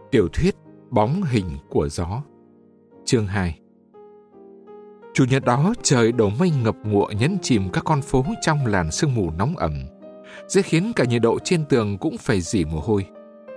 Tiểu thuyết Bóng hình của gió. Chương 2. Chủ nhật đó, trời đổ mây ngập ngụa nhấn chìm các con phố trong làn sương mù nóng ẩm, dễ khiến cả nhiệt độ trên tường cũng phải rỉ mồ hôi.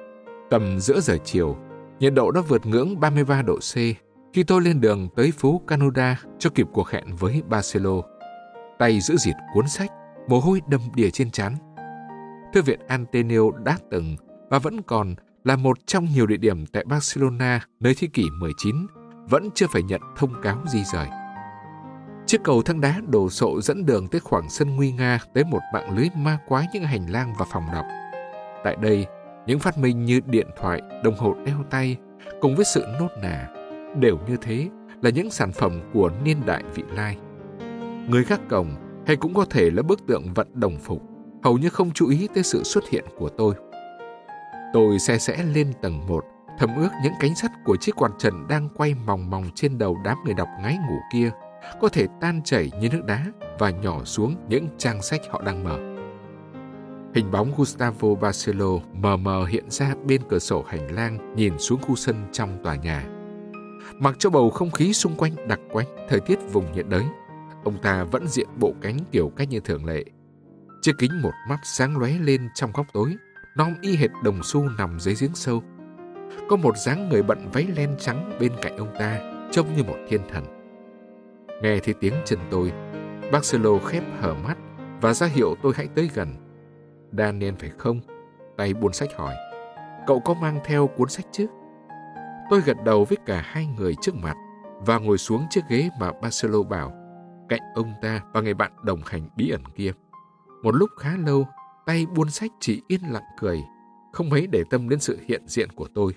Tầm giữa giờ chiều, nhiệt độ đã vượt ngưỡng 33 độ C khi tôi lên đường tới phố Canuda cho kịp cuộc hẹn với Barcelona. Tay giữ dịt cuốn sách, mồ hôi đầm đìa trên trán. Thư viện Ateneo đã từng và vẫn còn là một trong nhiều địa điểm tại Barcelona nơi thế kỷ 19 vẫn chưa phải nhận thông cáo di rời. Chiếc cầu thang đá đồ sộ dẫn đường tới khoảng sân nguy nga, tới một mạng lưới ma quái những hành lang và phòng đọc. Tại đây, những phát minh như điện thoại, đồng hồ đeo tay cùng với sự nốt nả đều như thế là những sản phẩm của niên đại vị lai. Người gác cổng hay cũng có thể là bức tượng vận đồng phục hầu như không chú ý tới sự xuất hiện của tôi. Tôi xe sẽ lên tầng 1, thầm ước những cánh sắt của chiếc quạt trần đang quay mòng mòng trên đầu đám người đọc ngái ngủ kia có thể tan chảy như nước đá và nhỏ xuống những trang sách họ đang mở. Hình bóng Gustavo Barceló mờ mờ hiện ra bên cửa sổ hành lang nhìn xuống khu sân trong tòa nhà. Mặc cho bầu không khí xung quanh đặc quánh thời tiết vùng nhiệt đới, ông ta vẫn diện bộ cánh kiểu cách như thường lệ. Chiếc kính một mắt sáng lóe lên trong góc tối, non y hệt đồng xu nằm dưới giếng sâu. Có một dáng người bận váy len trắng bên cạnh ông ta, trông như một thiên thần. Nghe thấy tiếng chân tôi, Barceló khép hờ mắt và ra hiệu tôi hãy tới gần. Daniel phải không? Tay buôn sách hỏi. Cậu có mang theo cuốn sách chứ? Tôi gật đầu với cả hai người trước mặt và ngồi xuống chiếc ghế mà Barceló bảo, cạnh ông ta và người bạn đồng hành bí ẩn kia. Một lúc khá lâu, tay buôn sách chỉ yên lặng cười, không mấy để tâm đến sự hiện diện của tôi.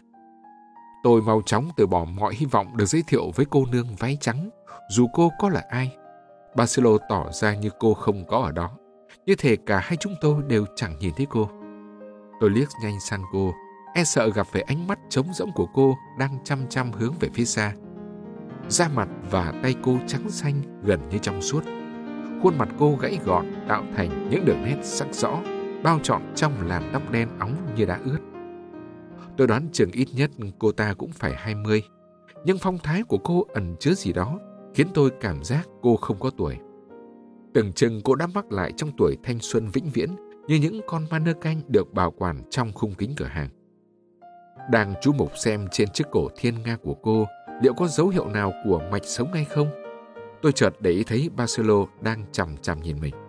Tôi mau chóng từ bỏ mọi hy vọng được giới thiệu với cô nương váy trắng, dù cô có là ai. Barceló tỏ ra như cô không có ở đó, như thể cả hai chúng tôi đều chẳng nhìn thấy cô. Tôi liếc nhanh sang cô, e sợ gặp phải ánh mắt trống rỗng của cô đang chăm chăm hướng về phía xa. Da mặt và tay cô trắng xanh gần như trong suốt. Khuôn mặt cô gãy gọn tạo thành những đường nét sắc rõ, bao trọn trong làn tóc đen óng như đã ướt. Tôi đoán chừng ít nhất cô ta cũng phải 20, nhưng phong thái của cô ẩn chứa gì đó khiến tôi cảm giác cô không có tuổi. Tưởng chừng cô đã mắc lại trong tuổi thanh xuân vĩnh viễn như những con mannequin được bảo quản trong khung kính cửa hàng. Đang chú mục xem trên chiếc cổ thiên nga của cô liệu có dấu hiệu nào của mạch sống hay không, tôi chợt để ý thấy Barceló đang chằm chằm nhìn mình.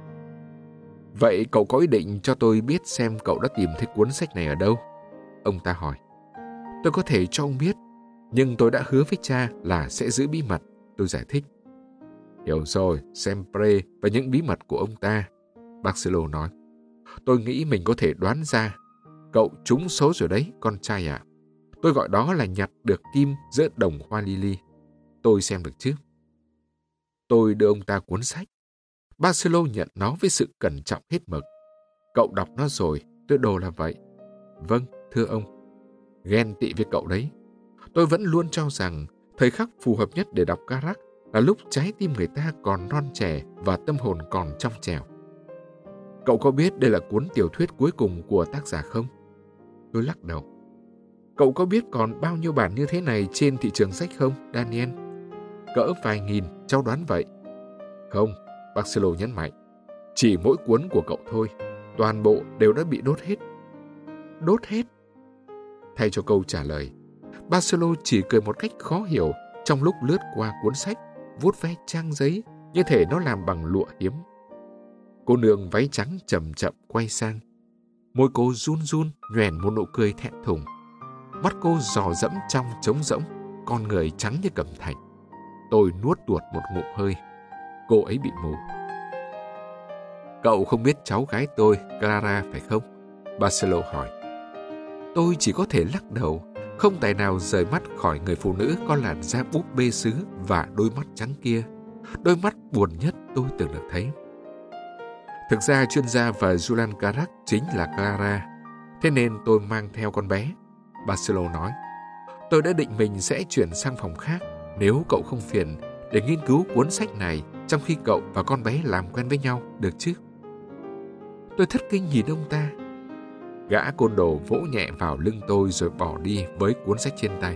Vậy cậu có ý định cho tôi biết xem cậu đã tìm thấy cuốn sách này ở đâu? Ông ta hỏi. Tôi có thể cho ông biết, nhưng tôi đã hứa với cha là sẽ giữ bí mật, tôi giải thích. Hiểu rồi, sempre và những bí mật của ông ta, Barceló nói. Tôi nghĩ mình có thể đoán ra. Cậu trúng số rồi đấy, con trai ạ. Tôi gọi đó là nhặt được kim giữa đồng hoa lily. Tôi xem được chứ? Tôi đưa ông ta cuốn sách. Barceló nhận nó với sự cẩn trọng hết mực. Cậu đọc nó rồi, tôi đồ là vậy. Vâng, thưa ông. Ghen tị với cậu đấy. Tôi vẫn luôn cho rằng thời khắc phù hợp nhất để đọc Carac là lúc trái tim người ta còn non trẻ và tâm hồn còn trong trẻo. Cậu có biết đây là cuốn tiểu thuyết cuối cùng của tác giả không? Tôi lắc đầu. Cậu có biết còn bao nhiêu bản như thế này trên thị trường sách không, Daniel? Cỡ vài nghìn, cháu đoán vậy. Không, Barceló nhấn mạnh. Chỉ mỗi cuốn của cậu thôi. Toàn bộ đều đã bị đốt hết. Đốt hết? Thay cho câu trả lời, Barceló chỉ cười một cách khó hiểu trong lúc lướt qua cuốn sách, vuốt ve trang giấy như thể nó làm bằng lụa hiếm. Cô nương váy trắng chậm chậm quay sang. Môi cô run run nhoẻn một nụ cười thẹn thùng. Mắt cô dò dẫm trong trống rỗng, con người trắng như cẩm thạch. Tôi nuốt tuột một ngụm hơi. Cô ấy bị mù. Cậu không biết cháu gái tôi, Clara, phải không? Barceló hỏi. Tôi chỉ có thể lắc đầu, không tài nào rời mắt khỏi người phụ nữ có làn da búp bê sứ và đôi mắt trắng kia. Đôi mắt buồn nhất tôi từng được thấy. Thực ra chuyên gia và Julian Carac chính là Clara, thế nên tôi mang theo con bé, Barceló nói. Tôi đã định mình sẽ chuyển sang phòng khác nếu cậu không phiền để nghiên cứu cuốn sách này trong khi cậu và con bé làm quen với nhau, được chứ? Tôi thất kinh nhìn ông ta. Gã côn đồ vỗ nhẹ vào lưng tôi rồi bỏ đi với cuốn sách trên tay.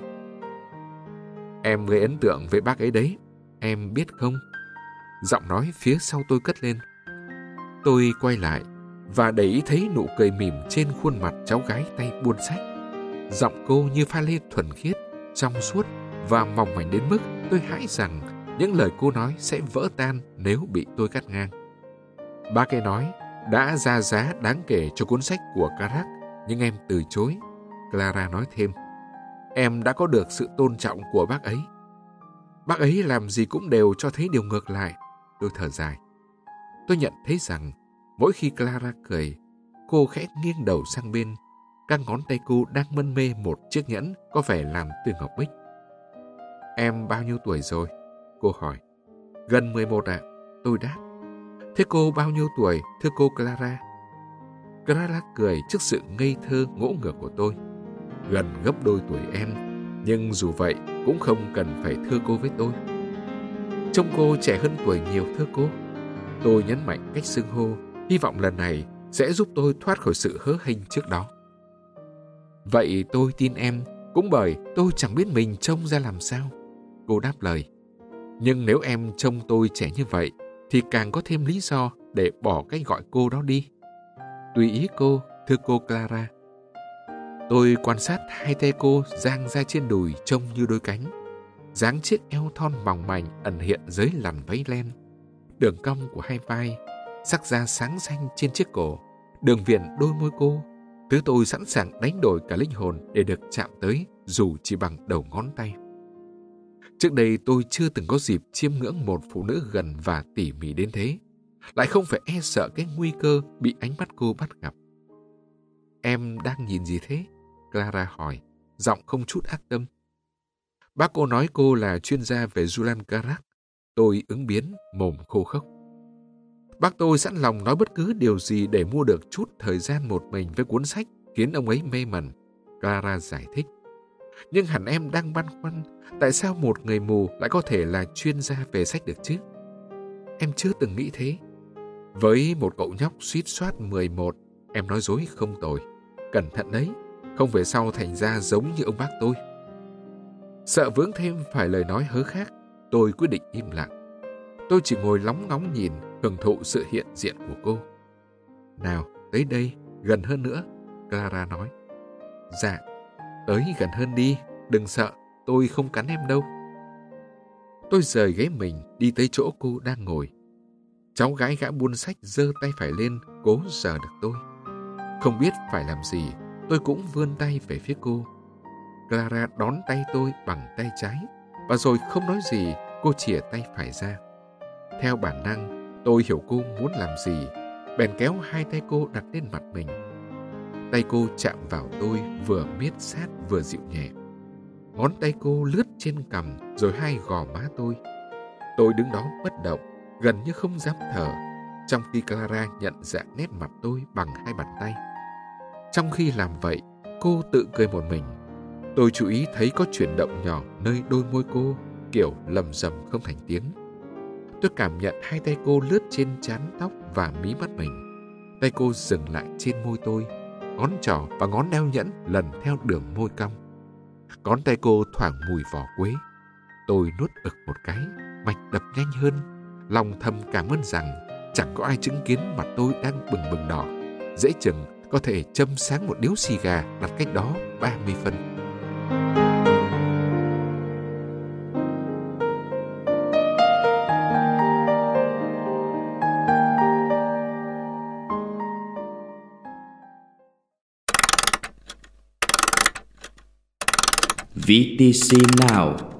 Em gây ấn tượng với bác ấy đấy, em biết không? Giọng nói phía sau tôi cất lên. Tôi quay lại và để ý thấy nụ cười mỉm trên khuôn mặt cháu gái tay buôn sách. Giọng cô như pha lê thuần khiết, trong suốt và mỏng mảnh đến mức tôi hãi rằng những lời cô nói sẽ vỡ tan nếu bị tôi cắt ngang. Bác ấy nói đã ra giá đáng kể cho cuốn sách của Carac, nhưng em từ chối. Clara nói thêm, em đã có được sự tôn trọng của bác ấy. Bác ấy làm gì cũng đều cho thấy điều ngược lại. Tôi thở dài. Tôi nhận thấy rằng mỗi khi Clara cười, cô khẽ nghiêng đầu sang bên. Các ngón tay cô đang mân mê một chiếc nhẫn có vẻ làm từ ngọc bích. Em bao nhiêu tuổi rồi? Cô hỏi. Gần 11 ạ. Tôi đáp. Thế cô bao nhiêu tuổi, thưa cô Clara? Clara cười trước sự ngây thơ ngỗ ngược của tôi. Gần gấp đôi tuổi em, nhưng dù vậy cũng không cần phải thưa cô với tôi. Trông cô trẻ hơn tuổi nhiều, thưa cô. Tôi nhấn mạnh cách xưng hô, hy vọng lần này sẽ giúp tôi thoát khỏi sự hớ hênh trước đó. Vậy tôi tin em, cũng bởi tôi chẳng biết mình trông ra làm sao. Cô đáp lời. Nhưng nếu em trông tôi trẻ như vậy, thì càng có thêm lý do để bỏ cách gọi cô đó đi. Tùy ý cô, thưa cô Clara. Tôi quan sát hai tay cô dang ra trên đùi trông như đôi cánh. Dáng chiếc eo thon mỏng mảnh ẩn hiện dưới làn váy len. Đường cong của hai vai, sắc da sáng xanh trên chiếc cổ, đường viền đôi môi cô. Thứ tôi sẵn sàng đánh đổi cả linh hồn để được chạm tới dù chỉ bằng đầu ngón tay. Trước đây tôi chưa từng có dịp chiêm ngưỡng một phụ nữ gần và tỉ mỉ đến thế. Lại không phải e sợ cái nguy cơ bị ánh mắt cô bắt gặp. Em đang nhìn gì thế? Clara hỏi, giọng không chút ác tâm. Bác cô nói cô là chuyên gia về Julian Carac. Tôi ứng biến, mồm khô khốc. Bác tôi sẵn lòng nói bất cứ điều gì để mua được chút thời gian một mình với cuốn sách khiến ông ấy mê mẩn. Clara giải thích. Nhưng hẳn em đang băn khoăn tại sao một người mù lại có thể là chuyên gia về sách được chứ? Em chưa từng nghĩ thế. Với một cậu nhóc suýt soát 11, em nói dối không tồi. Cẩn thận đấy, không về sau thành ra giống như ông bác tôi. Sợ vướng thêm phải lời nói hớ khác, tôi quyết định im lặng. Tôi chỉ ngồi lóng ngóng nhìn, hưởng thụ sự hiện diện của cô. Nào, tới đây, gần hơn nữa, Clara nói. Dạ, tới gần hơn đi, đừng sợ, tôi không cắn em đâu. Tôi rời ghế mình, đi tới chỗ cô đang ngồi. Cháu gái gã buôn sách giơ tay phải lên, cố giở được tôi. Không biết phải làm gì, tôi cũng vươn tay về phía cô. Clara đón tay tôi bằng tay trái, và rồi không nói gì, cô chìa tay phải ra. Theo bản năng, tôi hiểu cô muốn làm gì, bèn kéo hai tay cô đặt lên mặt mình. Tay cô chạm vào tôi vừa miết sát vừa dịu nhẹ. Ngón tay cô lướt trên cằm rồi hai gò má tôi. Tôi đứng đó bất động, gần như không dám thở, trong khi Clara nhận dạng nét mặt tôi bằng hai bàn tay. Trong khi làm vậy, cô tự cười một mình. Tôi chú ý thấy có chuyển động nhỏ nơi đôi môi cô, kiểu lầm rầm không thành tiếng. Tôi cảm nhận hai tay cô lướt trên trán tóc và mí mắt mình. Tay cô dừng lại trên môi tôi, ngón trỏ và ngón đeo nhẫn lần theo đường môi cong. Ngón tay cô thoảng mùi vỏ quế. Tôi nuốt ực một cái, mạch đập nhanh hơn. Lòng thầm cảm ơn rằng chẳng có ai chứng kiến mặt tôi đang bừng bừng đỏ. Dễ chừng có thể châm sáng một điếu xì gà đặt cách đó 30 phân. VTC Now.